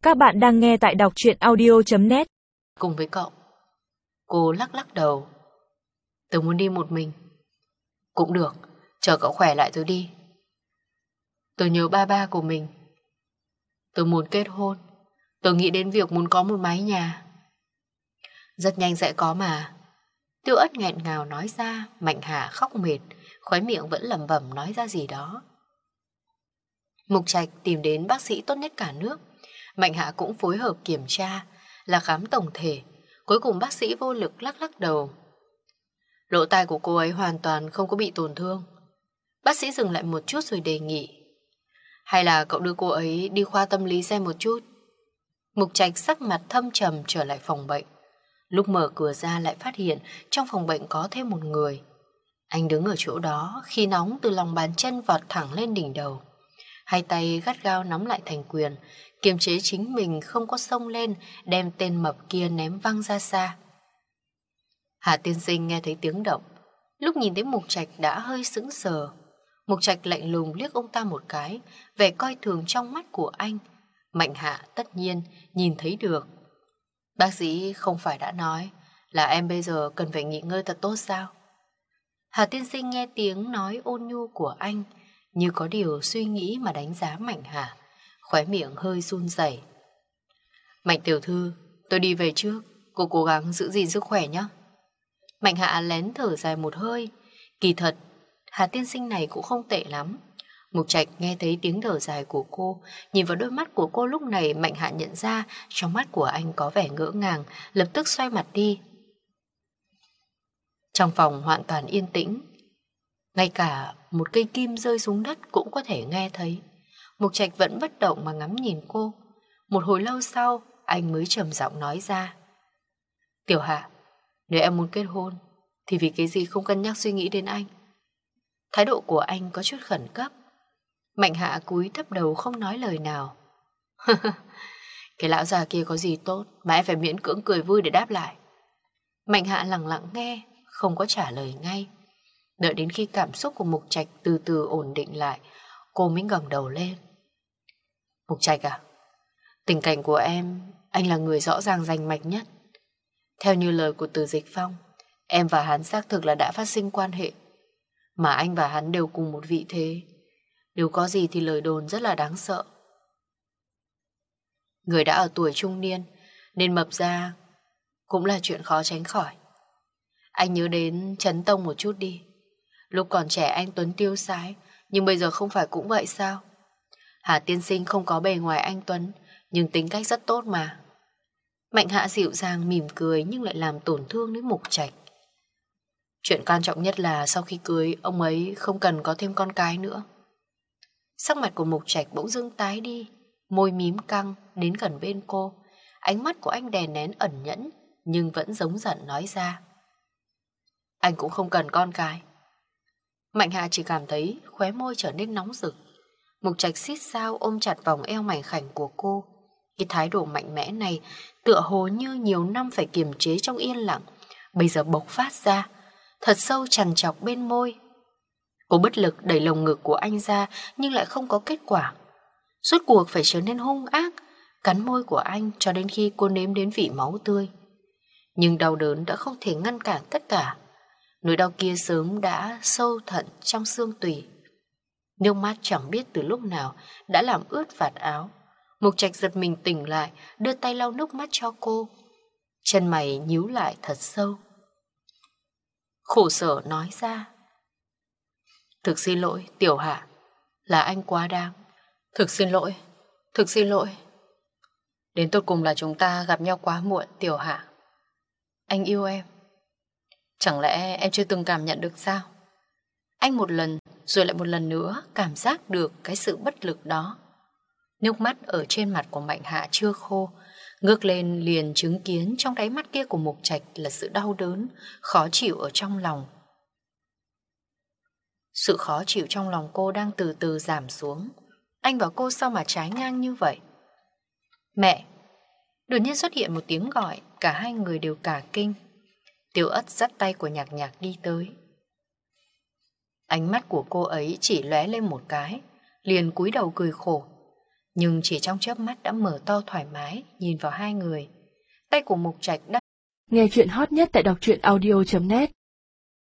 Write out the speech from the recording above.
Các bạn đang nghe tại đọc truyện audio.net. Cùng với cậu. Cô lắc lắc đầu. Tớ muốn đi một mình. Cũng được, chờ cậu khỏe lại rồi đi. Tớ nhớ ba của mình. Tớ muốn kết hôn. Tớ nghĩ đến việc muốn có một mái nhà. Rất nhanh sẽ có mà. Tiêu Ất nghẹn ngào nói ra. Mạnh Hà khóc mệt, khóe miệng vẫn lẩm bẩm nói ra gì đó. Mục Trạch tìm đến bác sĩ tốt nhất cả nước. Mạnh Hạ cũng phối hợp kiểm tra, là khám tổng thể. Cuối cùng bác sĩ vô lực lắc lắc đầu. Lỗ tai của cô ấy hoàn toàn không có bị tổn thương. Bác sĩ dừng lại một chút rồi đề nghị. Hay là cậu đưa cô ấy đi khoa tâm lý xem một chút. Mục Trạch sắc mặt thâm trầm trở lại phòng bệnh. Lúc mở cửa ra lại phát hiện trong phòng bệnh có thêm một người. Anh đứng ở chỗ đó, khí nóng từ lòng bàn chân vọt thẳng lên đỉnh đầu. Hai tay gắt gao nắm lại thành quyền, kiềm chế chính mình không có xông lên, đem tên mập kia ném văng ra xa. Hà tiên sinh nghe thấy tiếng động, lúc nhìn thấy Mục Trạch đã hơi sững sờ. Mục Trạch lạnh lùng liếc ông ta một cái, vẻ coi thường trong mắt của anh. Mạnh Hạ tất nhiên nhìn thấy được. Bác sĩ không phải đã nói là em bây giờ cần phải nghỉ ngơi thật tốt sao? Hà tiên sinh nghe tiếng nói ôn nhu của anh, như có điều suy nghĩ mà đánh giá Mạnh Hạ, khóe miệng hơi run rẩy. Mạnh tiểu thư, tôi đi về trước, cô cố gắng giữ gìn sức khỏe nhé. Mạnh Hạ lén thở dài một hơi. Kỳ thật, Hà tiên sinh này cũng không tệ lắm. Mục Trạch nghe thấy tiếng thở dài của cô, nhìn vào đôi mắt của cô lúc này, Mạnh Hạ nhận ra trong mắt của anh có vẻ ngỡ ngàng, lập tức xoay mặt đi. Trong phòng hoàn toàn yên tĩnh, ngay cả một cây kim rơi xuống đất cũng có thể nghe thấy. Mục Trạch vẫn bất động mà ngắm nhìn cô. Một hồi lâu sau, anh mới trầm giọng nói ra. Tiểu Hạ, nếu em muốn kết hôn, thì vì cái gì không cân nhắc suy nghĩ đến anh? Thái độ của anh có chút khẩn cấp. Mạnh Hạ cúi thấp đầu không nói lời nào. Cái lão già kia có gì tốt mà em phải miễn cưỡng cười vui để đáp lại. Mạnh Hạ lặng lặng nghe, không có trả lời ngay. Đợi đến khi cảm xúc của Mục Trạch từ từ ổn định lại, cô mới ngẩng đầu lên. Mục Trạch à, tình cảnh của em, anh là người rõ ràng rành mạch nhất. Theo như lời của Từ Dịch Phong, em và hắn xác thực là đã phát sinh quan hệ. Mà anh và hắn đều cùng một vị thế. Nếu có gì thì lời đồn rất là đáng sợ. Người đã ở tuổi trung niên, nên mập ra cũng là chuyện khó tránh khỏi. Anh nhớ đến Trấn Tông một chút đi. Lúc còn trẻ anh tuấn tiêu sái, nhưng bây giờ không phải cũng vậy sao? Hà tiên sinh không có bề ngoài anh tuấn, nhưng tính cách rất tốt mà. Mạnh Hạ dịu dàng mỉm cười nhưng lại làm tổn thương đến Mục Trạch. Chuyện quan trọng nhất là sau khi cưới, ông ấy không cần có thêm con cái nữa. Sắc mặt của Mục Trạch bỗng dưng tái đi, môi mím căng đến gần bên cô. Ánh mắt của anh đè nén ẩn nhẫn, nhưng vẫn giống giận nói ra. Anh cũng không cần con cái. Mạnh Hạ chỉ cảm thấy khóe môi trở nên nóng rực. Mục Trạch xít sao ôm chặt vòng eo mảnh khảnh của cô. Cái thái độ mạnh mẽ này tựa hồ như nhiều năm phải kiềm chế trong yên lặng, bây giờ bộc phát ra, thật sâu trằn trọc bên môi. Cô bất lực đẩy lồng ngực của anh ra nhưng lại không có kết quả. Rốt cuộc phải trở nên hung ác, cắn môi của anh cho đến khi cô nếm đến vị máu tươi. Nhưng đau đớn đã không thể ngăn cản tất cả. Nỗi đau kia sớm đã sâu thận trong xương tủy. Nước mắt chẳng biết từ lúc nào đã làm ướt vạt áo. Mục Trạch giật mình tỉnh lại, đưa tay lau nước mắt cho cô. Chân mày nhíu lại thật sâu. Khổ sở nói ra. Thực xin lỗi, Tiểu Hạ, là anh quá đáng. Thực xin lỗi, thực xin lỗi. Đến tột cùng là chúng ta gặp nhau quá muộn, Tiểu Hạ. Anh yêu em. Chẳng lẽ em chưa từng cảm nhận được sao? Anh một lần rồi lại một lần nữa cảm giác được cái sự bất lực đó. Nước mắt ở trên mặt của Mạnh Hạ chưa khô, ngước lên liền chứng kiến trong đáy mắt kia của Mục Trạch là sự đau đớn, khó chịu ở trong lòng. Sự khó chịu trong lòng cô đang từ từ giảm xuống. Anh và cô sao mà trái ngang như vậy? Mẹ! Đột nhiên xuất hiện một tiếng gọi, cả hai người đều cả kinh. Tiêu Ất dắt tay của Nhạc Nhạc đi tới. Ánh mắt của cô ấy chỉ lóe lên một cái, liền cúi đầu cười khổ. nhưng chỉ trong chớp mắt đã mở to thoải mái nhìn vào hai người. Tay của Mục Trạch đã Nghe chuyện hot nhất tại đọc truyện audio.net.